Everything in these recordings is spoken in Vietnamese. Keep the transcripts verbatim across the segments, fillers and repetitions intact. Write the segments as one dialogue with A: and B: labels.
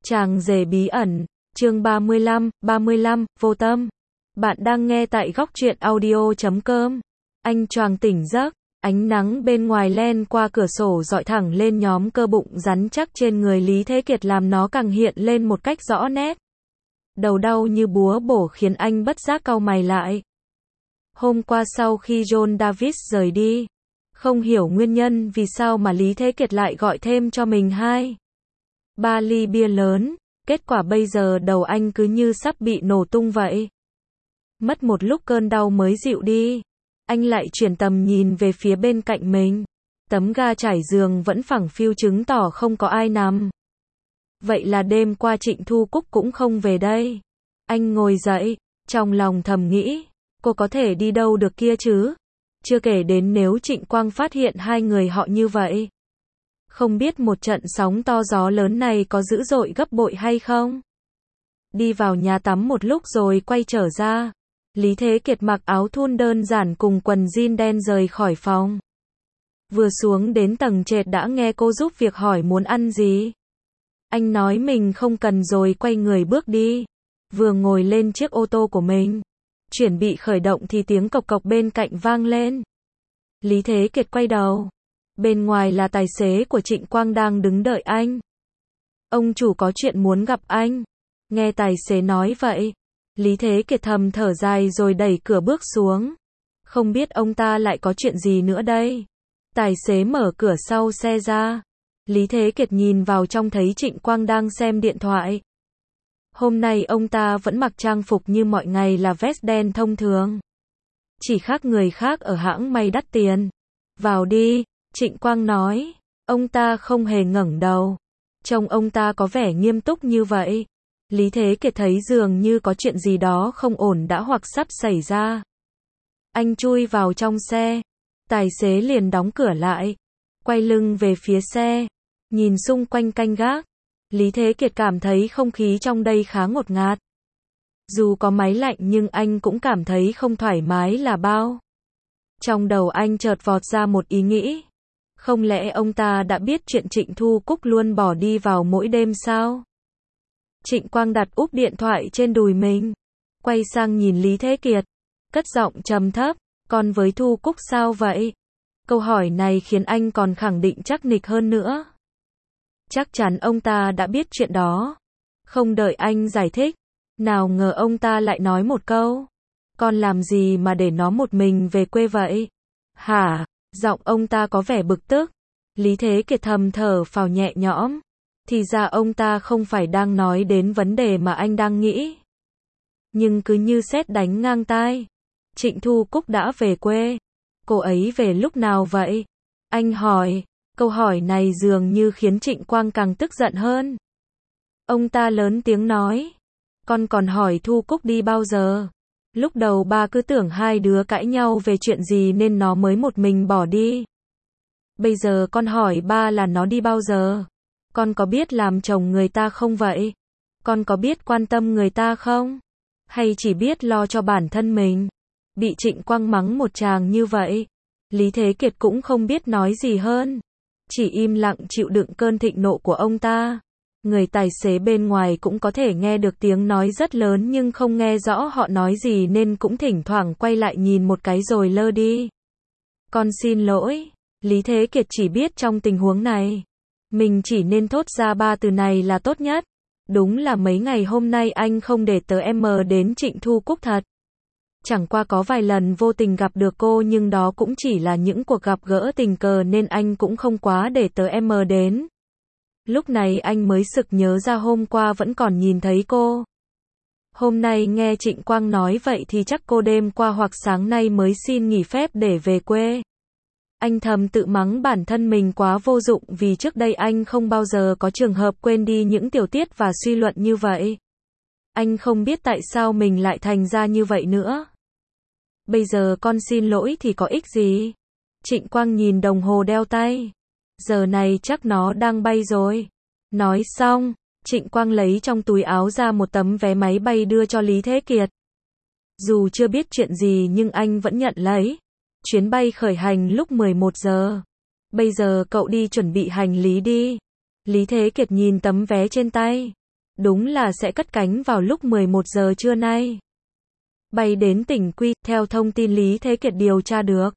A: Chàng rể bí ẩn, chương ba mươi lăm, ba mươi lăm, vô tâm. Bạn đang nghe tại góc truyện audio chấm com. Anh choàng tỉnh giấc, ánh nắng bên ngoài len qua cửa sổ dọi thẳng lên nhóm cơ bụng rắn chắc trên người Lý Thế Kiệt làm nó càng hiện lên một cách rõ nét. Đầu đau như búa bổ khiến anh bất giác cau mày lại. Hôm qua sau khi John Davis rời đi, không hiểu nguyên nhân vì sao mà Lý Thế Kiệt lại gọi thêm cho mình hai ba ly bia lớn, kết quả bây giờ đầu anh cứ như sắp bị nổ tung vậy. Mất một lúc cơn đau mới dịu đi, anh lại chuyển tầm nhìn về phía bên cạnh mình. Tấm ga trải giường vẫn phẳng phiu chứng tỏ không có ai nằm. Vậy là đêm qua Trịnh Thu Cúc cũng không về đây. Anh ngồi dậy, trong lòng thầm nghĩ, cô có thể đi đâu được kia chứ? Chưa kể đến nếu Trịnh Quang phát hiện hai người họ như vậy. Không biết một trận sóng to gió lớn này có dữ dội gấp bội hay không? Đi vào nhà tắm một lúc rồi quay trở ra. Lý Thế Kiệt mặc áo thun đơn giản cùng quần jean đen rời khỏi phòng. Vừa xuống đến tầng trệt đã nghe cô giúp việc hỏi muốn ăn gì. Anh nói mình không cần rồi quay người bước đi. Vừa ngồi lên chiếc ô tô của mình, chuẩn bị khởi động thì tiếng cộc cộc bên cạnh vang lên. Lý Thế Kiệt quay đầu. Bên ngoài là tài xế của Trịnh Quang đang đứng đợi anh. Ông chủ có chuyện muốn gặp anh. Nghe tài xế nói vậy, Lý Thế Kiệt thầm thở dài rồi đẩy cửa bước xuống. Không biết ông ta lại có chuyện gì nữa đây. Tài xế mở cửa sau xe ra. Lý Thế Kiệt nhìn vào trong thấy Trịnh Quang đang xem điện thoại. Hôm nay ông ta vẫn mặc trang phục như mọi ngày là vest đen thông thường. Chỉ khác người khác ở hãng may đắt tiền. Vào đi, Trịnh Quang nói. Ông ta không hề ngẩng đầu. Trông ông ta có vẻ nghiêm túc như vậy. Lý Thế Kiệt thấy dường như có chuyện gì đó không ổn đã hoặc sắp xảy ra. Anh chui vào trong xe. Tài xế liền đóng cửa lại. Quay lưng về phía xe. Nhìn xung quanh canh gác. Lý Thế Kiệt cảm thấy không khí trong đây khá ngột ngạt. Dù có máy lạnh nhưng anh cũng cảm thấy không thoải mái là bao. Trong đầu anh chợt vọt ra một ý nghĩ. Không lẽ ông ta đã biết chuyện Trịnh Thu Cúc luôn bỏ đi vào mỗi đêm sao? Trịnh Quang đặt úp điện thoại trên đùi mình. Quay sang nhìn Lý Thế Kiệt. Cất giọng trầm thấp. Còn với Thu Cúc sao vậy? Câu hỏi này khiến anh còn khẳng định chắc nịch hơn nữa. Chắc chắn ông ta đã biết chuyện đó. Không đợi anh giải thích. Nào ngờ ông ta lại nói một câu. Con làm gì mà để nó một mình về quê vậy? Hả? Giọng ông ta có vẻ bực tức. Lý Thế Kiệt thầm thở phào nhẹ nhõm. Thì ra ông ta không phải đang nói đến vấn đề mà anh đang nghĩ. Nhưng cứ như sét đánh ngang tai. Trịnh Thu Cúc đã về quê. Cô ấy về lúc nào vậy? Anh hỏi. Câu hỏi này dường như khiến Trịnh Quang càng tức giận hơn. Ông ta lớn tiếng nói. Con còn hỏi Thu Cúc đi bao giờ? Lúc đầu ba cứ tưởng hai đứa cãi nhau về chuyện gì nên nó mới một mình bỏ đi. Bây giờ con hỏi ba là nó đi bao giờ? Con có biết làm chồng người ta không vậy? Con có biết quan tâm người ta không? Hay chỉ biết lo cho bản thân mình? Bị Trịnh Quang mắng một tràng như vậy, Lý Thế Kiệt cũng không biết nói gì hơn. Chỉ im lặng chịu đựng cơn thịnh nộ của ông ta. Người tài xế bên ngoài cũng có thể nghe được tiếng nói rất lớn nhưng không nghe rõ họ nói gì nên cũng thỉnh thoảng quay lại nhìn một cái rồi lơ đi. Con xin lỗi. Lý Thế Kiệt chỉ biết trong tình huống này, mình chỉ nên thốt ra ba từ này là tốt nhất. Đúng là mấy ngày hôm nay anh không để tớ em đến Trịnh Thu Cúc thật. Chẳng qua có vài lần vô tình gặp được cô nhưng đó cũng chỉ là những cuộc gặp gỡ tình cờ nên anh cũng không quá để tớ em đến. Lúc này anh mới sực nhớ ra hôm qua vẫn còn nhìn thấy cô. Hôm nay nghe Trịnh Quang nói vậy thì chắc cô đêm qua hoặc sáng nay mới xin nghỉ phép để về quê. Anh thầm tự mắng bản thân mình quá vô dụng vì trước đây anh không bao giờ có trường hợp quên đi những tiểu tiết và suy luận như vậy. Anh không biết tại sao mình lại thành ra như vậy nữa. Bây giờ con xin lỗi thì có ích gì? Trịnh Quang nhìn đồng hồ đeo tay. Giờ này chắc nó đang bay rồi. Nói xong, Trịnh Quang lấy trong túi áo ra một tấm vé máy bay đưa cho Lý Thế Kiệt. Dù chưa biết chuyện gì nhưng anh vẫn nhận lấy. Chuyến bay khởi hành lúc mười một giờ. Bây giờ cậu đi chuẩn bị hành lý đi. Lý Thế Kiệt nhìn tấm vé trên tay. đúng là sẽ cất cánh vào lúc mười một giờ trưa nay. Bay đến tỉnh Quy, theo thông tin Lý Thế Kiệt điều tra được.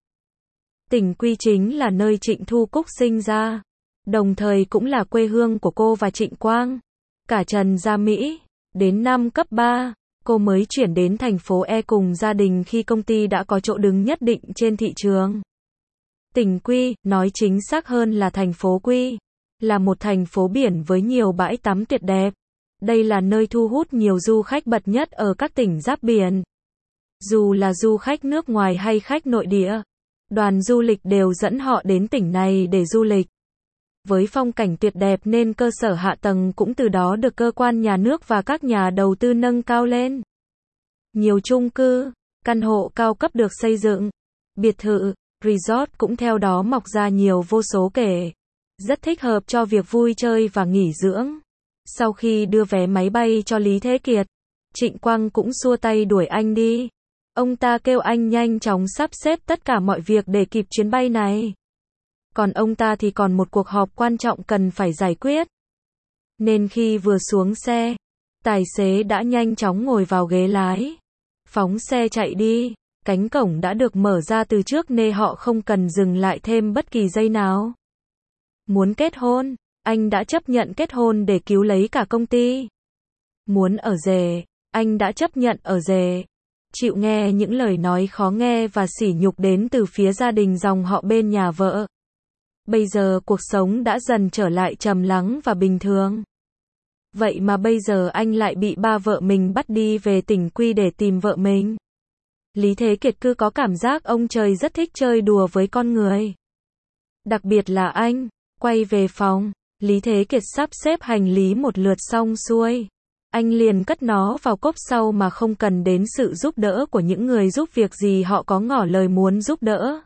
A: Tỉnh Quy chính là nơi Trịnh Thu Cúc sinh ra, đồng thời cũng là quê hương của cô và Trịnh Quang. Cả Trần ra Mỹ, đến năm cấp ba, cô mới chuyển đến thành phố E cùng gia đình khi công ty đã có chỗ đứng nhất định trên thị trường. Tỉnh Quy, nói chính xác hơn là thành phố Quy, là một thành phố biển với nhiều bãi tắm tuyệt đẹp. Đây là nơi thu hút nhiều du khách bậc nhất ở các tỉnh giáp biển. Dù là du khách nước ngoài hay khách nội địa, đoàn du lịch đều dẫn họ đến tỉnh này để du lịch. Với phong cảnh tuyệt đẹp nên cơ sở hạ tầng cũng từ đó được cơ quan nhà nước và các nhà đầu tư nâng cao lên. Nhiều chung cư, căn hộ cao cấp được xây dựng, biệt thự, resort cũng theo đó mọc ra nhiều vô số kể. Rất thích hợp cho việc vui chơi và nghỉ dưỡng. Sau khi đưa vé máy bay cho Lý Thế Kiệt, Trịnh Quang cũng xua tay đuổi anh đi. Ông ta kêu anh nhanh chóng sắp xếp tất cả mọi việc để kịp chuyến bay này. Còn ông ta thì còn một cuộc họp quan trọng cần phải giải quyết. Nên khi vừa xuống xe, tài xế đã nhanh chóng ngồi vào ghế lái. Phóng xe chạy đi, cánh cổng đã được mở ra từ trước nên họ không cần dừng lại thêm bất kỳ giây nào. Muốn kết hôn, anh đã chấp nhận kết hôn để cứu lấy cả công ty. Muốn ở rể, anh đã chấp nhận ở rể. Chịu nghe những lời nói khó nghe và sỉ nhục đến từ phía gia đình dòng họ bên nhà vợ. Bây giờ cuộc sống đã dần trở lại trầm lắng và bình thường. Vậy mà bây giờ anh lại bị ba vợ mình bắt đi về tỉnh Quy để tìm vợ mình. Lý Thế Kiệt cứ có cảm giác ông trời rất thích chơi đùa với con người. Đặc biệt là anh, quay về phòng, Lý Thế Kiệt sắp xếp hành lý một lượt xong xuôi. Anh liền cất nó vào cốp sau mà không cần đến sự giúp đỡ của những người giúp việc gì họ có ngỏ lời muốn giúp đỡ.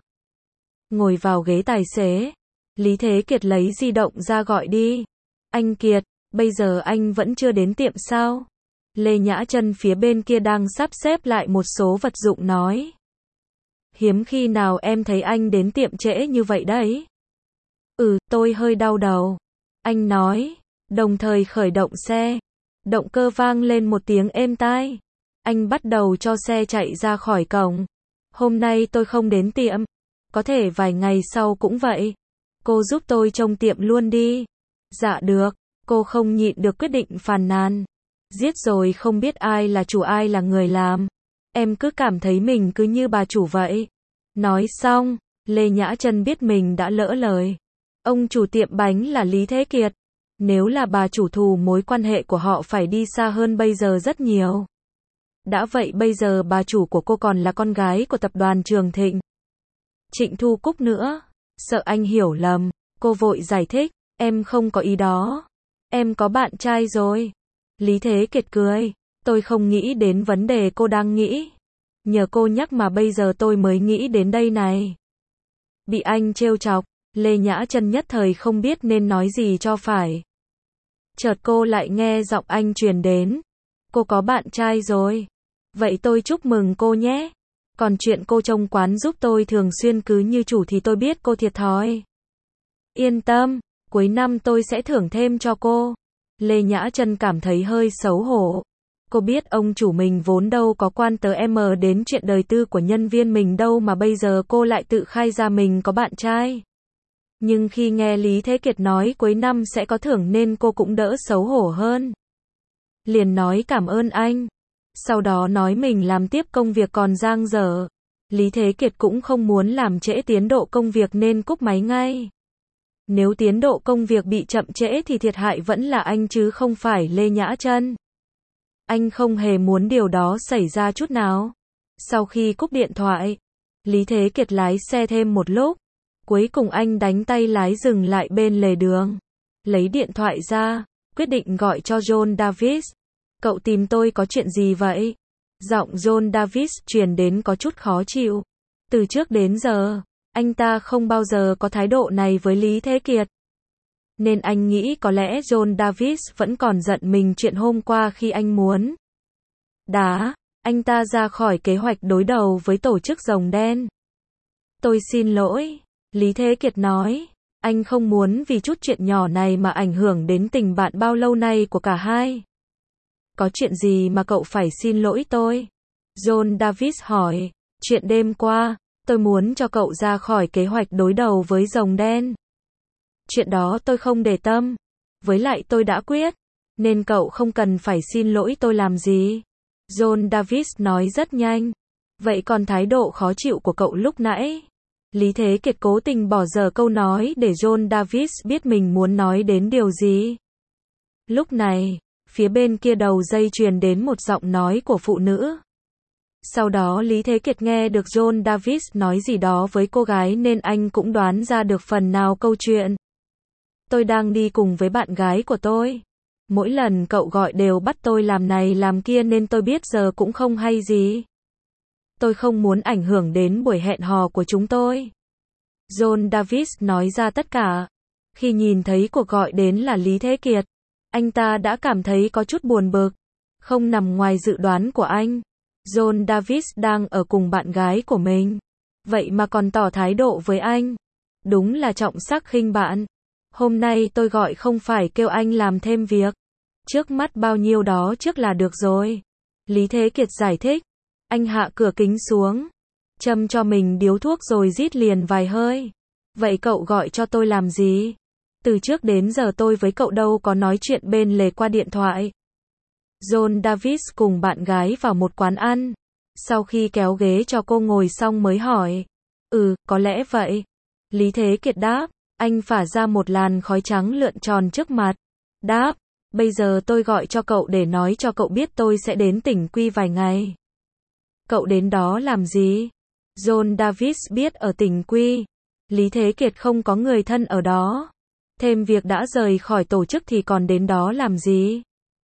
A: Ngồi vào ghế tài xế, Lý Thế Kiệt lấy di động ra gọi đi. Anh Kiệt, bây giờ anh vẫn chưa đến tiệm sao? Lê Nhã Trân phía bên kia đang sắp xếp lại một số vật dụng nói. Hiếm khi nào em thấy anh đến tiệm trễ như vậy đấy. Ừ, tôi hơi đau đầu. Anh nói, đồng thời khởi động xe. Động cơ vang lên một tiếng êm tai. Anh bắt đầu cho xe chạy ra khỏi cổng. Hôm nay tôi không đến tiệm. Có thể vài ngày sau cũng vậy. Cô giúp tôi trông tiệm luôn đi. Dạ được. Cô không nhịn được quyết định phàn nàn. Giết rồi không biết ai là chủ ai là người làm. Em cứ cảm thấy mình cứ như bà chủ vậy. Nói xong, Lê Nhã Trân biết mình đã lỡ lời. Ông chủ tiệm bánh là Lý Thế Kiệt. Nếu là bà chủ thù mối quan hệ của họ phải đi xa hơn bây giờ rất nhiều. Đã vậy bây giờ bà chủ của cô còn là con gái của tập đoàn Trường Thịnh. Trịnh Thu Cúc nữa. Sợ anh hiểu lầm, cô vội giải thích. Em không có ý đó. Em có bạn trai rồi. Lý Thế Kiệt cười. Tôi không nghĩ đến vấn đề cô đang nghĩ. Nhờ cô nhắc mà bây giờ tôi mới nghĩ đến đây này. Bị anh trêu chọc, Lê Nhã Trân nhất thời không biết nên nói gì cho phải. Chợt cô lại nghe giọng anh truyền đến. Cô có bạn trai rồi. Vậy tôi chúc mừng cô nhé. Còn chuyện cô trông quán giúp tôi thường xuyên cứ như chủ thì tôi biết cô thiệt thòi. Yên tâm, cuối năm tôi sẽ thưởng thêm cho cô. Lê Nhã Trân cảm thấy hơi xấu hổ. Cô biết ông chủ mình vốn đâu có quan tớ em đến chuyện đời tư của nhân viên mình đâu mà bây giờ cô lại tự khai ra mình có bạn trai. Nhưng khi nghe Lý Thế Kiệt nói cuối năm sẽ có thưởng nên cô cũng đỡ xấu hổ hơn. Liền nói cảm ơn anh. Sau đó nói mình làm tiếp công việc còn dang dở. Lý Thế Kiệt cũng không muốn làm trễ tiến độ công việc nên cúp máy ngay. Nếu tiến độ công việc bị chậm trễ thì thiệt hại vẫn là anh chứ không phải Lê Nhã Trân. Anh không hề muốn điều đó xảy ra chút nào. Sau khi cúp điện thoại, Lý Thế Kiệt lái xe thêm một lúc. Cuối cùng anh đánh tay lái dừng lại bên lề đường. Lấy điện thoại ra, quyết định gọi cho John Davis. Cậu tìm tôi có chuyện gì vậy? Giọng John Davis truyền đến có chút khó chịu. Từ trước đến giờ, anh ta không bao giờ có thái độ này với Lý Thế Kiệt. Nên anh nghĩ có lẽ John Davis vẫn còn giận mình chuyện hôm qua khi anh muốn đá anh ta ra khỏi kế hoạch đối đầu với tổ chức Rồng Đen. Tôi xin lỗi, Lý Thế Kiệt nói. Anh không muốn vì chút chuyện nhỏ này mà ảnh hưởng đến tình bạn bao lâu nay của cả hai. Có chuyện gì mà cậu phải xin lỗi tôi? John Davis hỏi. Chuyện đêm qua, tôi muốn cho cậu ra khỏi kế hoạch đối đầu với rồng đen. Chuyện đó tôi không để tâm. Với lại tôi đã quyết. Nên cậu không cần phải xin lỗi tôi làm gì. John Davis nói rất nhanh. Vậy còn thái độ khó chịu của cậu lúc nãy? Lý Thế Kiệt cố tình bỏ dở câu nói để John Davis biết mình muốn nói đến điều gì. Lúc này, phía bên kia đầu dây truyền đến một giọng nói của phụ nữ. Sau đó Lý Thế Kiệt nghe được John Davis nói gì đó với cô gái nên anh cũng đoán ra được phần nào câu chuyện. Tôi đang đi cùng với bạn gái của tôi. Mỗi lần cậu gọi đều bắt tôi làm này làm kia nên tôi biết giờ cũng không hay gì. Tôi không muốn ảnh hưởng đến buổi hẹn hò của chúng tôi. John Davis nói ra tất cả. Khi nhìn thấy cuộc gọi đến là Lý Thế Kiệt, anh ta đã cảm thấy có chút buồn bực. Không nằm ngoài dự đoán của anh. John Davis đang ở cùng bạn gái của mình. Vậy mà còn tỏ thái độ với anh. Đúng là trọng sắc khinh bạn. Hôm nay tôi gọi không phải kêu anh làm thêm việc. Trước mắt bao nhiêu đó trước là được rồi. Lý Thế Kiệt giải thích. Anh hạ cửa kính xuống. Châm cho mình điếu thuốc rồi rít liền vài hơi. Vậy cậu gọi cho tôi làm gì? Từ trước đến giờ tôi với cậu đâu có nói chuyện bên lề qua điện thoại. John Davis cùng bạn gái vào một quán ăn. Sau khi kéo ghế cho cô ngồi xong mới hỏi. Ừ, có lẽ vậy. Lý Thế Kiệt đáp. Anh phả ra một làn khói trắng lượn tròn trước mặt. Đáp. Bây giờ tôi gọi cho cậu để nói cho cậu biết tôi sẽ đến tỉnh Quy vài ngày. Cậu đến đó làm gì? John Davis biết ở tỉnh Quy, Lý Thế Kiệt không có người thân ở đó. Thêm việc đã rời khỏi tổ chức thì còn đến đó làm gì?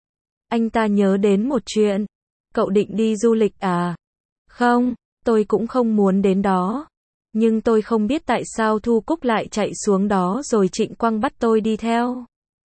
A: Anh ta nhớ đến một chuyện. Cậu định đi du lịch à? Không, tôi cũng không muốn đến đó. Nhưng tôi không biết tại sao Thu Cúc lại chạy xuống đó rồi Trịnh Quang bắt tôi đi theo.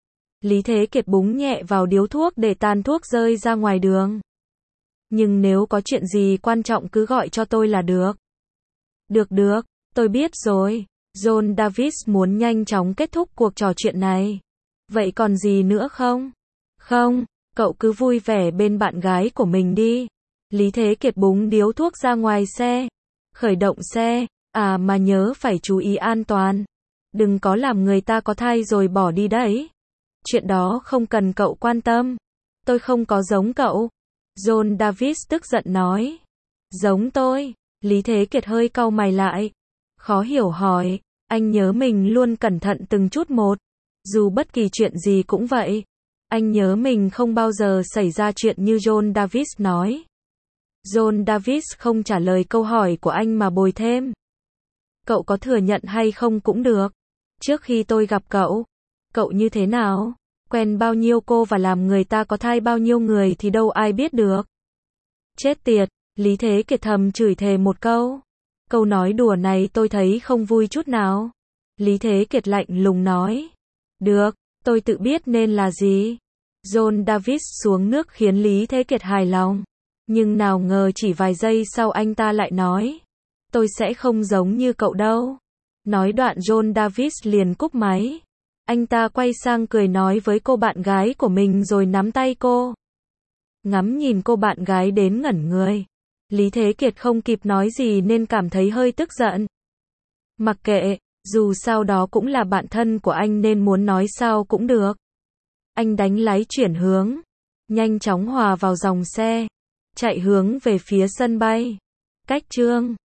A: Lý Thế Kiệt búng nhẹ vào điếu thuốc để tàn thuốc rơi ra ngoài đường. Nhưng nếu có chuyện gì quan trọng cứ gọi cho tôi là được. Được được, tôi biết rồi. John Davis muốn nhanh chóng kết thúc cuộc trò chuyện này. Vậy còn gì nữa không? Không, cậu cứ vui vẻ bên bạn gái của mình đi. Lý Thế Kiệt búng điếu thuốc ra ngoài xe. Khởi động xe. À mà nhớ phải chú ý an toàn. Đừng có làm người ta có thai rồi bỏ đi đấy. Chuyện đó không cần cậu quan tâm. Tôi không có giống cậu. John Davis tức giận nói. Giống tôi. Lý Thế Kiệt hơi cau mày lại. Khó hiểu hỏi. Anh nhớ mình luôn cẩn thận từng chút một. Dù bất kỳ chuyện gì cũng vậy. Anh nhớ mình không bao giờ xảy ra chuyện như John Davis nói. John Davis không trả lời câu hỏi của anh mà bồi thêm. Cậu có thừa nhận hay không cũng được. Trước khi tôi gặp cậu, cậu như thế nào? Quen bao nhiêu cô và làm người ta có thai bao nhiêu người thì đâu ai biết được. Chết tiệt, Lý Thế Kiệt thầm chửi thề một câu. Câu nói đùa này tôi thấy không vui chút nào. Lý Thế Kiệt lạnh lùng nói. Được, tôi tự biết nên là gì. John Davis xuống nước khiến Lý Thế Kiệt hài lòng. Nhưng nào ngờ chỉ vài giây sau anh ta lại nói. Tôi sẽ không giống như cậu đâu. Nói đoạn John Davis liền cúp máy. Anh ta quay sang cười nói với cô bạn gái của mình rồi nắm tay cô. Ngắm nhìn cô bạn gái đến ngẩn người. Lý Thế Kiệt không kịp nói gì nên cảm thấy hơi tức giận. Mặc kệ, dù sao đó cũng là bạn thân của anh nên muốn nói sao cũng được. Anh đánh lái chuyển hướng. Nhanh chóng hòa vào dòng xe. Chạy hướng về phía sân bay. Cách Trương.